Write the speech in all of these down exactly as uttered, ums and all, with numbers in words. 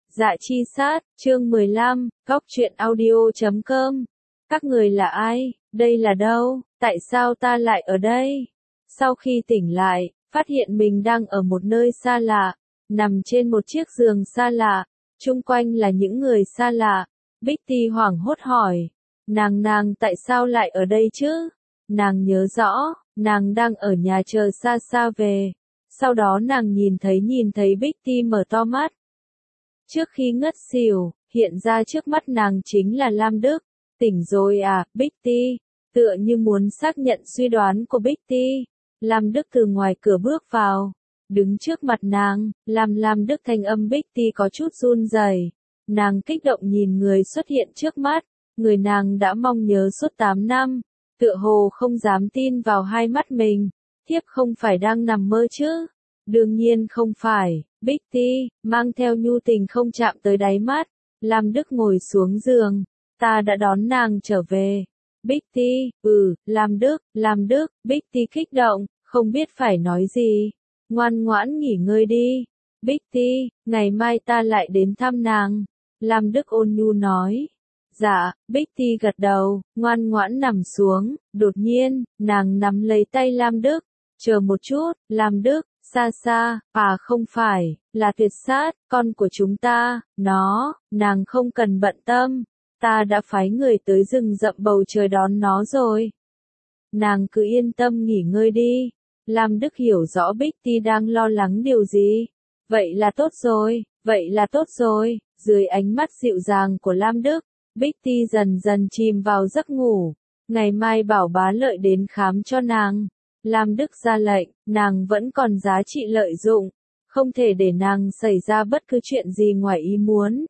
Dạ chi sát, chương mười lăm, góc truyện audio chấm com. Các người là ai? Đây là đâu? Tại sao ta lại ở đây? Sau khi tỉnh lại, phát hiện mình đang ở một nơi xa lạ, nằm trên một chiếc giường xa lạ, chung quanh là những người xa lạ. Bích Ti hoảng hốt hỏi, nàng nàng tại sao lại ở đây chứ? Nàng nhớ rõ, nàng đang ở nhà chờ xa xa về. Sau đó nàng nhìn thấy nhìn thấy Bích Ti mở to mắt. Trước khi ngất xỉu, hiện ra trước mắt nàng chính là Lam Đức. Tỉnh rồi à, Bích Ti? Tựa như muốn xác nhận suy đoán của Bích Ti. Lam Đức từ ngoài cửa bước vào, đứng trước mặt nàng, làm Lam Đức thanh âm Bích Ti có chút run rẩy. Nàng kích động nhìn người xuất hiện trước mắt, người nàng đã mong nhớ suốt tám năm, tựa hồ không dám tin vào hai mắt mình. Thiếp không phải đang nằm mơ chứ? Đương nhiên không phải, Bích Ti, mang theo nhu tình không chạm tới đáy mắt. Lam Đức ngồi xuống giường, ta đã đón nàng trở về. Bích Ti, ừ, Lam Đức, Lam Đức, Bích Ti kích động, không biết phải nói gì. Ngoan ngoãn nghỉ ngơi đi. Bích Ti, ngày mai ta lại đến thăm nàng. Lam Đức ôn nhu nói. Dạ, Bích Ti gật đầu, ngoan ngoãn nằm xuống. Đột nhiên, nàng nắm lấy tay Lam Đức. Chờ một chút, Lam Đức, xa xa, à không phải, là Tuyệt Sát, con của chúng ta, nó, nàng không cần bận tâm, ta đã phái người tới rừng rậm bầu trời đón nó rồi. Nàng cứ yên tâm nghỉ ngơi đi. Lam Đức hiểu rõ Bích Ti đang lo lắng điều gì. Vậy là tốt rồi, vậy là tốt rồi. Dưới ánh mắt dịu dàng của Lam Đức, Bích Ti dần dần chìm vào giấc ngủ. Ngày mai bảo Bá Lợi đến khám cho nàng. Lam Đức ra lệnh, nàng vẫn còn giá trị lợi dụng, không thể để nàng xảy ra bất cứ chuyện gì ngoài ý muốn.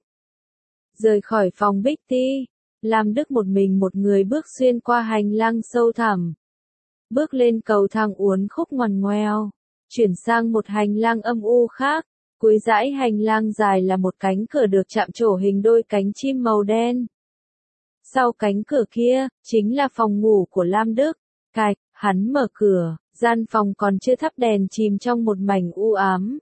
Rời khỏi phòng Bích Ti, Lam Đức một mình một người bước xuyên qua hành lang sâu thẳm. Bước lên cầu thang uốn khúc ngoằn ngoèo, chuyển sang một hành lang âm u khác. Cuối dãy hành lang dài là một cánh cửa được chạm trổ hình đôi cánh chim màu đen. Sau cánh cửa kia, chính là phòng ngủ của Lam Đức. Cạch, hắn mở cửa, gian phòng còn chưa thắp đèn chìm trong một mảnh u ám.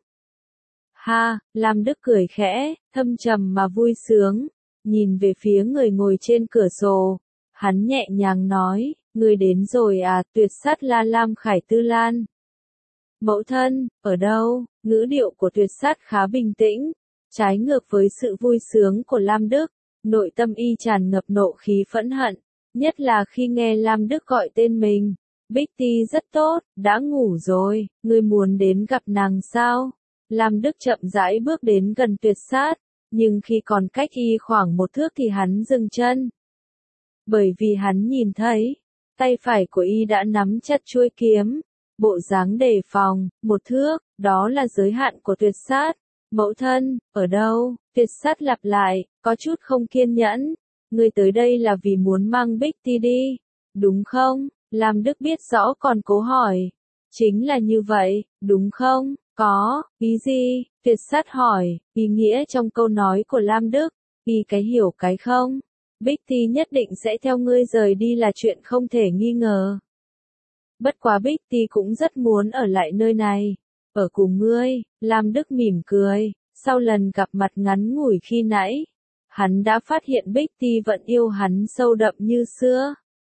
Ha, Lam Đức cười khẽ, thâm trầm mà vui sướng, nhìn về phía người ngồi trên cửa sổ. Hắn nhẹ nhàng nói, người đến rồi à, Tuyệt Sát La Lam Khải Tư Lan. Mẫu thân, ở đâu? Ngữ điệu của Tuyệt Sát khá bình tĩnh, trái ngược với sự vui sướng của Lam Đức, nội tâm y tràn ngập nộ khí phẫn hận. Nhất là khi nghe Lam Đức gọi tên mình. Bích Ti rất tốt, đã ngủ rồi, ngươi muốn đến gặp nàng sao? Lam Đức chậm rãi bước đến gần Tuyệt Sát, nhưng khi còn cách y khoảng một thước thì hắn dừng chân. Bởi vì hắn nhìn thấy, tay phải của y đã nắm chặt chuôi kiếm, bộ dáng đề phòng. Một thước, đó là giới hạn của Tuyệt Sát. Mẫu thân, ở đâu? Tuyệt Sát lặp lại, có chút không kiên nhẫn. Ngươi tới đây là vì muốn mang Bích Ti đi, đúng không? Lam Đức biết rõ còn cố hỏi. Chính là như vậy, đúng không? Có, ý gì? Tuyệt Sát hỏi, ý nghĩa trong câu nói của Lam Đức, ý cái hiểu cái không? Bích Ti nhất định sẽ theo ngươi rời đi là chuyện không thể nghi ngờ. Bất quá Bích Ti cũng rất muốn ở lại nơi này, ở cùng ngươi. Lam Đức mỉm cười, sau lần gặp mặt ngắn ngủi khi nãy, hắn đã phát hiện Bích Ti vẫn yêu hắn sâu đậm như xưa.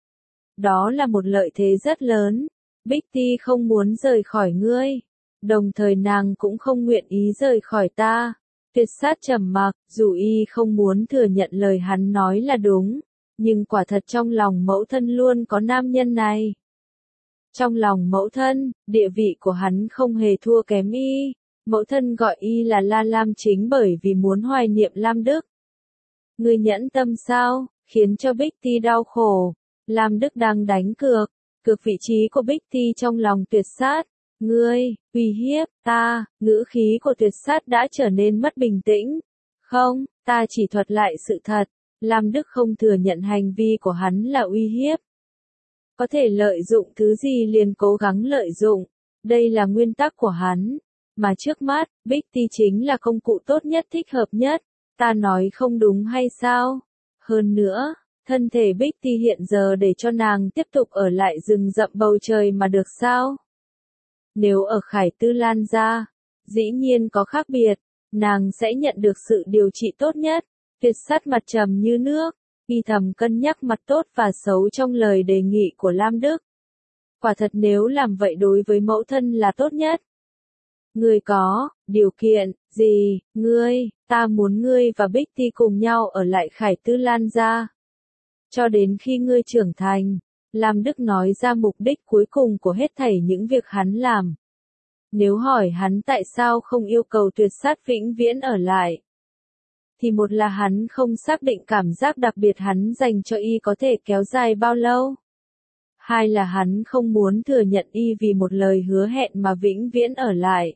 Đó là một lợi thế rất lớn. Bích Ti không muốn rời khỏi ngươi, đồng thời nàng cũng không nguyện ý rời khỏi ta. Tuyệt Sát trầm mặc, dù y không muốn thừa nhận lời hắn nói là đúng, nhưng quả thật trong lòng mẫu thân luôn có nam nhân này. Trong lòng mẫu thân, địa vị của hắn không hề thua kém y. Mẫu thân gọi y là La Lam chính bởi vì muốn hoài niệm Lam Đức. Ngươi nhẫn tâm sao, khiến cho Bích Ti đau khổ. Lam Đức đang đánh cược, cược vị trí của Bích Ti trong lòng Tuyệt Sát. Ngươi, uy hiếp, ta, ngữ khí của Tuyệt Sát đã trở nên mất bình tĩnh. Không, ta chỉ thuật lại sự thật. Lam Đức không thừa nhận hành vi của hắn là uy hiếp. Có thể lợi dụng thứ gì liền cố gắng lợi dụng. Đây là nguyên tắc của hắn. Mà trước mắt, Bích Ti chính là công cụ tốt nhất thích hợp nhất. Ta nói không đúng hay sao? Hơn nữa, thân thể Bích Ti hiện giờ để cho nàng tiếp tục ở lại rừng rậm bầu trời mà được sao? Nếu ở Khải Tư Lan ra, dĩ nhiên có khác biệt. nàng sẽ nhận được sự điều trị tốt nhất. Tuyệt sát mặt trầm như nước, y thầm cân nhắc mặt tốt và xấu trong lời đề nghị của Lam Đức. Quả thật nếu làm vậy đối với mẫu thân là tốt nhất. Ngươi có điều kiện gì? Ngươi, ta muốn ngươi và Bích Ti cùng nhau ở lại Khải Tư Lan gia. Cho đến khi ngươi trưởng thành. Lam Đức nói ra mục đích cuối cùng của hết thảy những việc hắn làm. Nếu hỏi hắn tại sao không yêu cầu tuyệt sát vĩnh viễn ở lại, thì một là hắn không xác định cảm giác đặc biệt hắn dành cho y có thể kéo dài bao lâu. Hai là hắn không muốn thừa nhận y vì một lời hứa hẹn mà vĩnh viễn ở lại.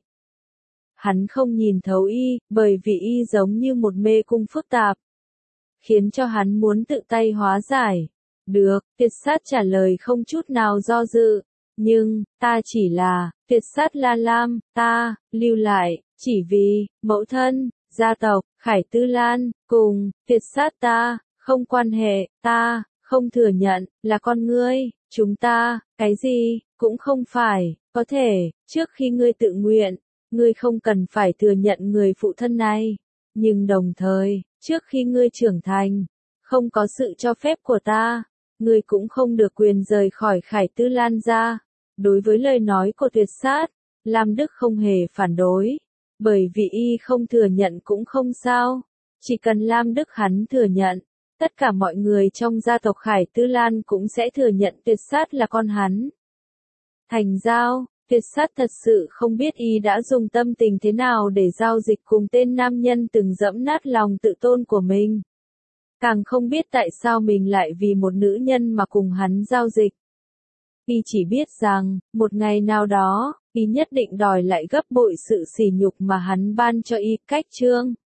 Hắn không nhìn thấu y, bởi vì y giống như một mê cung phức tạp, khiến cho hắn muốn tự tay hóa giải. Được, tuyệt sát trả lời không chút nào do dự. Nhưng, ta chỉ là, tuyệt sát La Lam, ta, lưu lại, chỉ vì, mẫu thân, gia tộc, Khải Tư Lan, cùng, tuyệt sát ta, không quan hệ, ta, không thừa nhận, là con ngươi, chúng ta, cái gì, cũng không phải, có thể, trước khi ngươi tự nguyện, ngươi không cần phải thừa nhận người phụ thân này. Nhưng đồng thời, trước khi ngươi trưởng thành, không có sự cho phép của ta, ngươi cũng không được quyền rời khỏi Khải Tư Lan gia. Đối với lời nói của tuyệt sát, Lam Đức không hề phản đối, bởi vì y không thừa nhận cũng không sao. Chỉ cần Lam Đức hắn thừa nhận, tất cả mọi người trong gia tộc Khải Tư Lan cũng sẽ thừa nhận tuyệt sát là con hắn. Thành giao, tuyệt sát thật sự không biết y đã dùng tâm tình thế nào để giao dịch cùng tên nam nhân từng dẫm nát lòng tự tôn của mình. Càng không biết tại sao mình lại vì một nữ nhân mà cùng hắn giao dịch. Y chỉ biết rằng, một ngày nào đó, y nhất định đòi lại gấp bội sự sỉ nhục mà hắn ban cho y. Cách chương